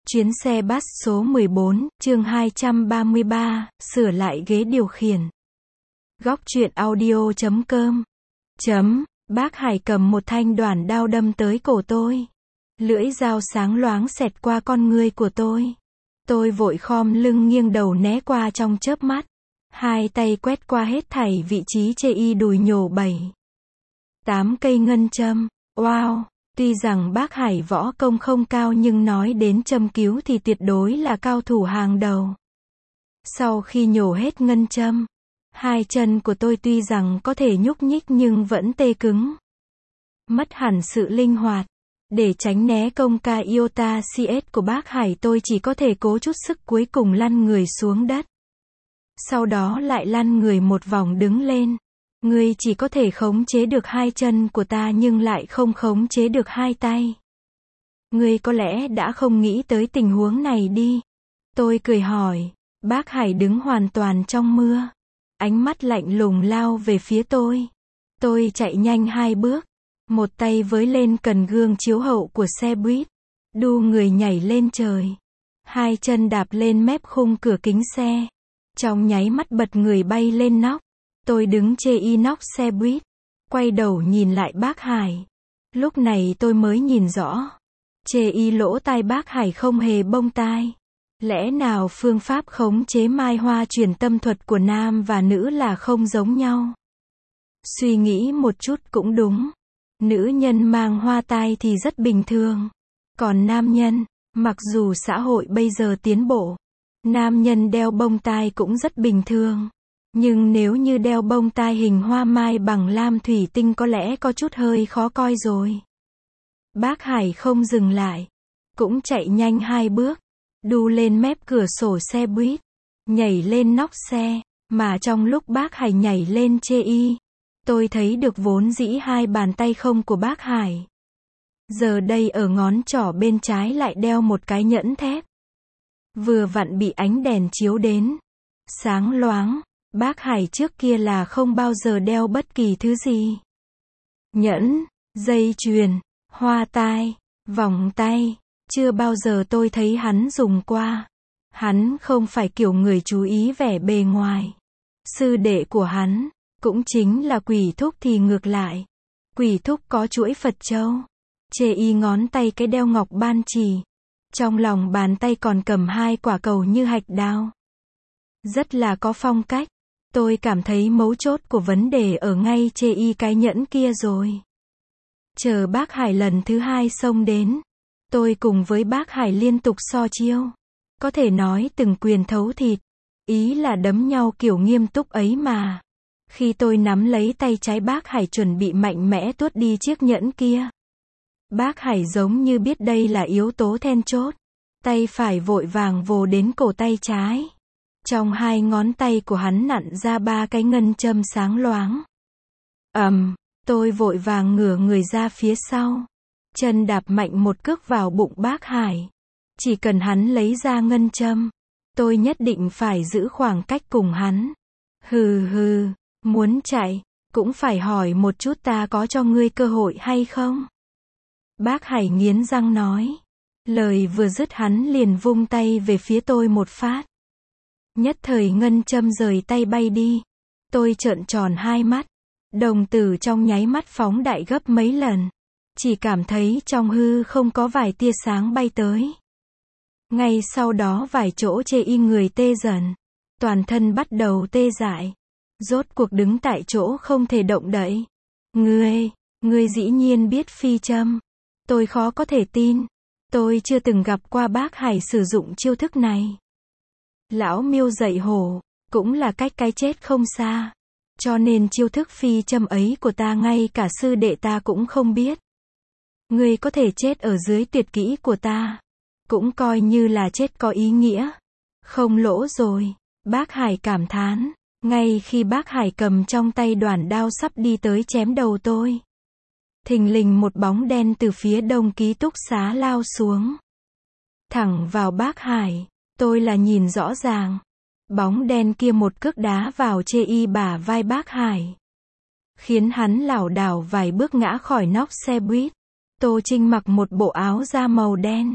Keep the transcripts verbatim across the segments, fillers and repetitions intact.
Chuyến xe bus số mười bốn, chương hai trăm ba mươi ba, sửa lại ghế điều khiển. Góc truyện audio chấm com. Chấm, bác Hải cầm một thanh đoản đao đâm tới cổ tôi. Lưỡi dao sáng loáng xẹt qua con ngươi của tôi. Tôi vội khom lưng nghiêng đầu né qua trong chớp mắt. Hai tay quét qua hết thảy vị trí chê y đùi nhổ bảy. Tám cây ngân châm. Wow! Tuy rằng bác Hải võ công không cao nhưng nói đến châm cứu thì tuyệt đối là cao thủ hàng đầu. Sau khi nhổ hết ngân châm, hai chân của tôi tuy rằng có thể nhúc nhích nhưng vẫn tê cứng. Mất hẳn sự linh hoạt. Để tránh né công ca iota cs của bác Hải, tôi chỉ có thể cố chút sức cuối cùng lăn người xuống đất. Sau đó lại lăn người một vòng đứng lên. Ngươi chỉ có thể khống chế được hai chân của ta nhưng lại không khống chế được hai tay. Ngươi có lẽ đã không nghĩ tới tình huống này đi. Tôi cười hỏi. Bác Hải đứng hoàn toàn trong mưa. Ánh mắt lạnh lùng lao về phía tôi. Tôi chạy nhanh hai bước. Một tay với lên cần gương chiếu hậu của xe buýt. Đu người nhảy lên trời. Hai chân đạp lên mép khung cửa kính xe. Trong nháy mắt bật người bay lên nóc. Tôi đứng chê y nóc xe buýt. Quay đầu nhìn lại bác Hải. Lúc này tôi mới nhìn rõ. Chê y lỗ tai bác Hải không hề bông tai. Lẽ nào phương pháp khống chế mai hoa truyền tâm thuật của nam và nữ là không giống nhau? Suy nghĩ một chút cũng đúng. Nữ nhân mang hoa tai thì rất bình thường. Còn nam nhân, mặc dù xã hội bây giờ tiến bộ, nam nhân đeo bông tai cũng rất bình thường. Nhưng nếu như đeo bông tai hình hoa mai bằng lam thủy tinh có lẽ có chút hơi khó coi rồi. Bác Hải không dừng lại. Cũng chạy nhanh hai bước. Đu lên mép cửa sổ xe buýt. Nhảy lên nóc xe. Mà trong lúc bác Hải nhảy lên chê y, tôi thấy được vốn dĩ hai bàn tay không của bác Hải. Giờ đây ở ngón trỏ bên trái lại đeo một cái nhẫn thép. Vừa vặn bị ánh đèn chiếu đến. Sáng loáng. Bác Hải trước kia là không bao giờ đeo bất kỳ thứ gì. Nhẫn, dây chuyền, hoa tai, vòng tay. Chưa bao giờ tôi thấy hắn dùng qua. Hắn không phải kiểu người chú ý vẻ bề ngoài. Sư đệ của hắn, cũng chính là Quỷ Thúc thì ngược lại. Quỷ Thúc có chuỗi Phật châu. Chê y ngón tay cái đeo ngọc ban chỉ. Trong lòng bàn tay còn cầm hai quả cầu như hạch đao. Rất là có phong cách. Tôi cảm thấy mấu chốt của vấn đề ở ngay chê y cái nhẫn kia rồi. Chờ bác Hải lần thứ hai xông đến. Tôi cùng với bác Hải liên tục so chiêu. Có thể nói từng quyền thấu thịt. Ý là đấm nhau kiểu nghiêm túc ấy mà. Khi tôi nắm lấy tay trái bác Hải chuẩn bị mạnh mẽ tuốt đi chiếc nhẫn kia. Bác Hải giống như biết đây là yếu tố then chốt. Tay phải vội vàng vồ đến cổ tay trái. Trong hai ngón tay của hắn nặn ra ba cái ngân châm sáng loáng. Ầm, um, tôi vội vàng ngửa người ra phía sau. Chân đạp mạnh một cước vào bụng bác Hải. Chỉ cần hắn lấy ra ngân châm, tôi nhất định phải giữ khoảng cách cùng hắn. Hừ hừ, muốn chạy, cũng phải hỏi một chút ta có cho ngươi cơ hội hay không? Bác Hải nghiến răng nói. Lời vừa dứt hắn liền vung tay về phía tôi một phát. Nhất thời ngân châm rời tay bay đi. Tôi trợn tròn hai mắt. Đồng tử trong nháy mắt phóng đại gấp mấy lần. Chỉ cảm thấy trong hư không có vài tia sáng bay tới. Ngay sau đó vài chỗ chê y người tê dần. Toàn thân bắt đầu tê dại. Rốt cuộc đứng tại chỗ không thể động đậy. Ngươi, ngươi dĩ nhiên biết phi châm. Tôi khó có thể tin. Tôi chưa từng gặp qua bác Hải sử dụng chiêu thức này. Lão Miêu dạy hổ, cũng là cách cái chết không xa. Cho nên chiêu thức phi châm ấy của ta ngay cả sư đệ ta cũng không biết. Ngươi có thể chết ở dưới tuyệt kỹ của ta. Cũng coi như là chết có ý nghĩa. Không lỗ rồi. Bác Hải cảm thán. Ngay khi bác Hải cầm trong tay đoản đao sắp đi tới chém đầu tôi. Thình lình một bóng đen từ phía đông ký túc xá lao xuống. Thẳng vào bác Hải. Tôi là nhìn rõ ràng. Bóng đen kia một cước đá vào chê y bả vai bác Hải. Khiến hắn lảo đảo vài bước ngã khỏi nóc xe buýt. Tô Trinh mặc một bộ áo da màu đen.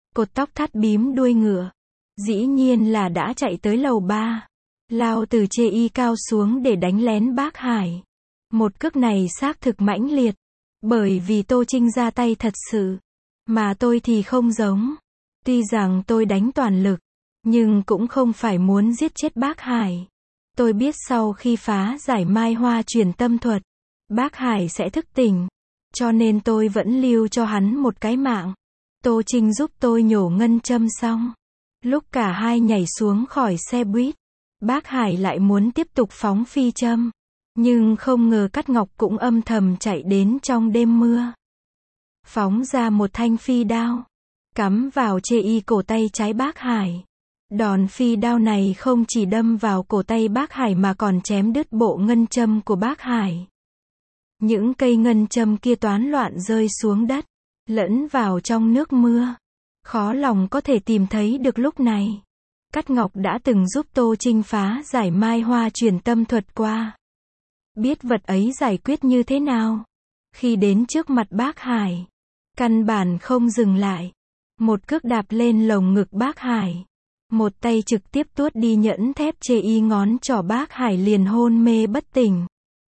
cột tóc thắt bím đuôi ngựa. Dĩ nhiên là đã chạy tới lầu ba. Lao từ chê y cao xuống để đánh lén bác Hải. Một cước này xác thực mãnh liệt. Bởi vì Tô Trinh ra tay thật sự. Mà tôi thì không giống. Tuy rằng tôi đánh toàn lực. Nhưng cũng không phải muốn giết chết bác Hải. Tôi biết sau khi phá giải mai hoa truyền tâm thuật, bác Hải sẽ thức tỉnh. Cho nên tôi vẫn lưu cho hắn một cái mạng. Tô Trinh giúp tôi nhổ ngân châm xong. Lúc cả hai nhảy xuống khỏi xe buýt, bác Hải lại muốn tiếp tục phóng phi châm. Nhưng không ngờ Cát Ngọc cũng âm thầm chạy đến trong đêm mưa. Phóng ra một thanh phi đao. Cắm vào chê y cổ tay trái bác Hải. Đòn phi đao này không chỉ đâm vào cổ tay bác Hải mà còn chém đứt bộ ngân châm của bác Hải. Những cây ngân châm kia toán loạn rơi xuống đất, lẫn vào trong nước mưa. Khó lòng có thể tìm thấy được lúc này. Cát Ngọc đã từng giúp Tô Trinh phá giải mai hoa truyền tâm thuật qua. Biết vật ấy giải quyết như thế nào. Khi đến trước mặt bác Hải, căn bản không dừng lại. Một cước đạp lên lồng ngực bác Hải. Một tay trực tiếp tuốt đi nhẫn thép chê y ngón trỏ bác Hải liền hôn mê bất tỉnh.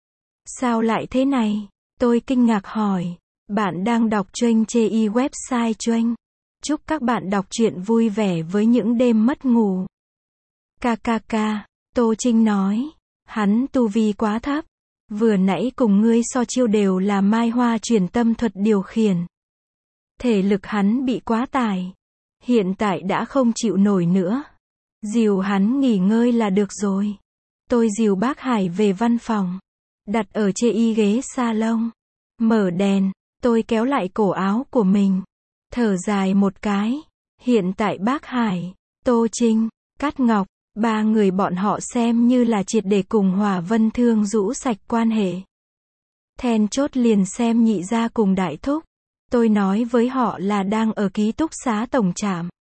Sao lại thế này? Tôi kinh ngạc hỏi. Bạn đang đọc Chuyên chê y website Chuyên. Chúc các bạn đọc truyện vui vẻ với những đêm mất ngủ. Kkk, Tô Trinh nói. Hắn tu vi quá thấp. Vừa nãy cùng ngươi so chiêu đều là mai hoa truyền tâm thuật điều khiển. Thể lực hắn bị quá tải. Hiện tại đã không chịu nổi nữa. Dìu hắn nghỉ ngơi là được rồi. Tôi dìu bác Hải về văn phòng. Đặt ở chê y ghế salon. Mở đèn. Tôi kéo lại cổ áo của mình. Thở dài một cái. Hiện tại bác Hải, Tô Trinh, Cát Ngọc, ba người bọn họ xem như là triệt để cùng Hỏa Vân Thương rũ sạch quan hệ. Then chốt liền xem nhị gia cùng đại thúc. Tôi nói với họ là đang ở ký túc xá tổng trạm.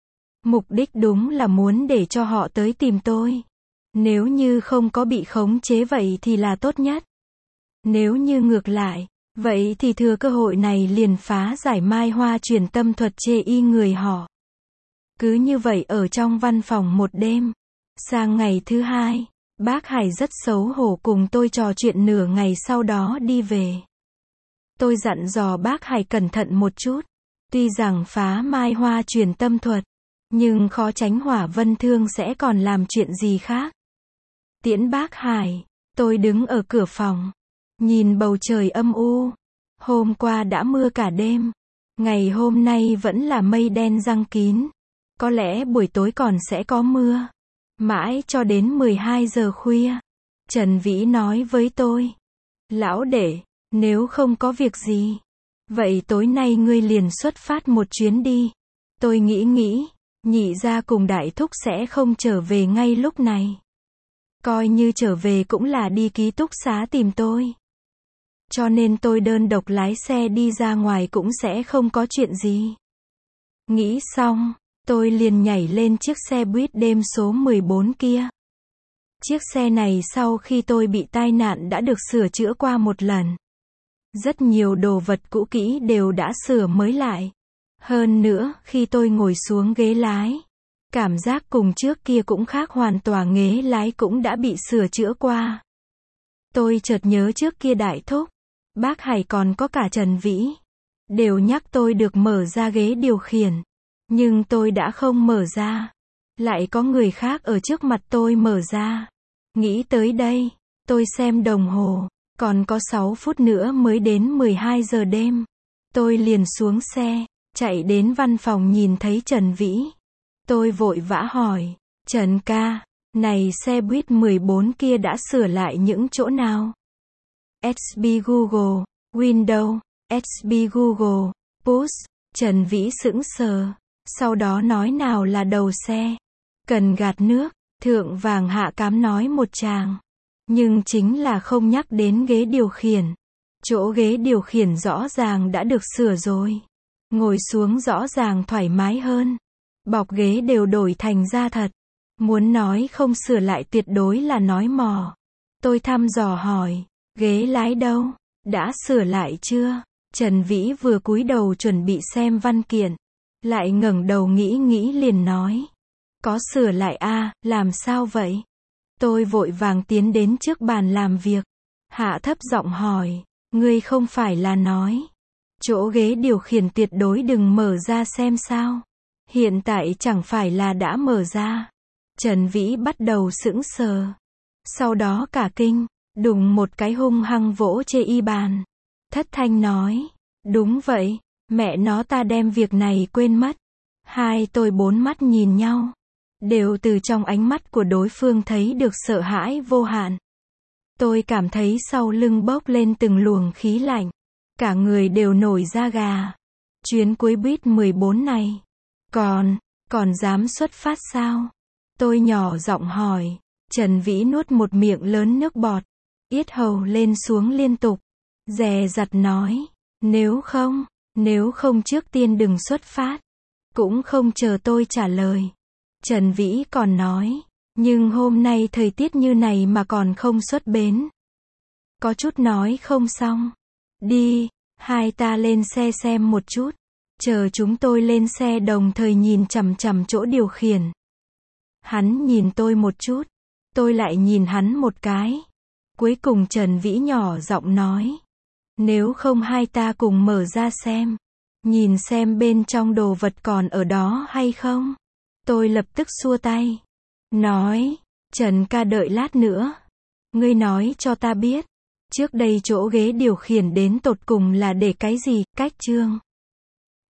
Mục đích đúng là muốn để cho họ tới tìm tôi. Nếu như không có bị khống chế vậy thì là tốt nhất. Nếu như ngược lại, vậy thì thừa cơ hội này liền phá giải mai hoa truyền tâm thuật chê y người họ. Cứ như vậy ở trong văn phòng một đêm. Sang ngày thứ hai, bác Hải rất xấu hổ cùng tôi trò chuyện nửa ngày sau đó đi về. Tôi dặn dò bác Hải cẩn thận một chút. Tuy rằng phá mai hoa truyền tâm thuật, nhưng khó tránh Hỏa Vân Thương sẽ còn làm chuyện gì khác. Tiễn bác Hải, tôi đứng ở cửa phòng. Nhìn bầu trời âm u. Hôm qua đã mưa cả đêm. Ngày hôm nay vẫn là mây đen giăng kín. Có lẽ buổi tối còn sẽ có mưa. Mãi cho đến mười hai giờ khuya. Trần Vĩ nói với tôi. Lão đệ, nếu không có việc gì, vậy tối nay ngươi liền xuất phát một chuyến đi. Tôi nghĩ nghĩ, nhị gia cùng đại thúc sẽ không trở về ngay lúc này. Coi như trở về cũng là đi ký túc xá tìm tôi. Cho nên tôi đơn độc lái xe đi ra ngoài cũng sẽ không có chuyện gì. Nghĩ xong, tôi liền nhảy lên chiếc xe buýt đêm số mười bốn kia. Chiếc xe này sau khi tôi bị tai nạn đã được sửa chữa qua một lần. Rất nhiều đồ vật cũ kỹ đều đã sửa mới lại. Hơn nữa, khi tôi ngồi xuống ghế lái, cảm giác cùng trước kia cũng khác hoàn toàn, ghế lái cũng đã bị sửa chữa qua. Tôi chợt nhớ trước kia đại thúc, bác Hải còn có cả Trần Vĩ, đều nhắc tôi được mở ra ghế điều khiển. Nhưng tôi đã không mở ra. Lại có người khác ở trước mặt tôi mở ra. Nghĩ tới đây, tôi xem đồng hồ, còn có sáu phút nữa mới đến mười hai giờ đêm. Tôi liền xuống xe, chạy đến văn phòng nhìn thấy Trần Vĩ. Tôi vội vã hỏi, Trần ca, này xe buýt mười bốn kia đã sửa lại những chỗ nào? ét bê Google, Windows, ét bê Google, Push. Trần Vĩ sững sờ, sau đó nói nào là đầu xe, cần gạt nước, thượng vàng hạ cám nói một tràng. Nhưng chính là không nhắc đến ghế điều khiển. Chỗ ghế điều khiển rõ ràng đã được sửa rồi. Ngồi xuống rõ ràng thoải mái hơn. Bọc ghế đều đổi thành da thật. Muốn nói không sửa lại tuyệt đối là nói mò. Tôi thăm dò hỏi, ghế lái đâu? Đã sửa lại chưa? Trần Vĩ vừa cúi đầu chuẩn bị xem văn kiện. Lại ngẩng đầu nghĩ nghĩ liền nói. Có sửa lại a, làm sao vậy? Tôi vội vàng tiến đến trước bàn làm việc. Hạ thấp giọng hỏi, ngươi không phải là nói, chỗ ghế điều khiển tuyệt đối đừng mở ra xem sao? Hiện tại chẳng phải là đã mở ra. Trần Vĩ bắt đầu sững sờ. Sau đó cả kinh, đùng một cái hung hăng vỗ chê y bàn. Thất thanh nói, đúng vậy, mẹ nó ta đem việc này quên mất. Hai tôi bốn mắt nhìn nhau. Đều từ trong ánh mắt của đối phương thấy được sợ hãi vô hạn. Tôi cảm thấy sau lưng bốc lên từng luồng khí lạnh. Cả người đều nổi da gà. Chuyến cuối buýt mười bốn này. Còn, còn dám xuất phát sao? Tôi nhỏ giọng hỏi. Trần Vĩ nuốt một miệng lớn nước bọt. Yết hầu lên xuống liên tục. Dè dặt nói. Nếu không, nếu không trước tiên đừng xuất phát. Cũng không chờ tôi trả lời. Trần Vĩ còn nói. Nhưng hôm nay thời tiết như này mà còn không xuất bến. Có chút nói không xong. Đi, hai ta lên xe xem một chút. Chờ chúng tôi lên xe đồng thời nhìn chằm chằm chỗ điều khiển. Hắn nhìn tôi một chút. Tôi lại nhìn hắn một cái. Cuối cùng Trần Vĩ nhỏ giọng nói. Nếu không hai ta cùng mở ra xem. Nhìn xem bên trong đồ vật còn ở đó hay không. Tôi lập tức xua tay. Nói, Trần ca đợi lát nữa. Ngươi nói cho ta biết. Trước đây chỗ ghế điều khiển đến tột cùng là để cái gì, cách chương.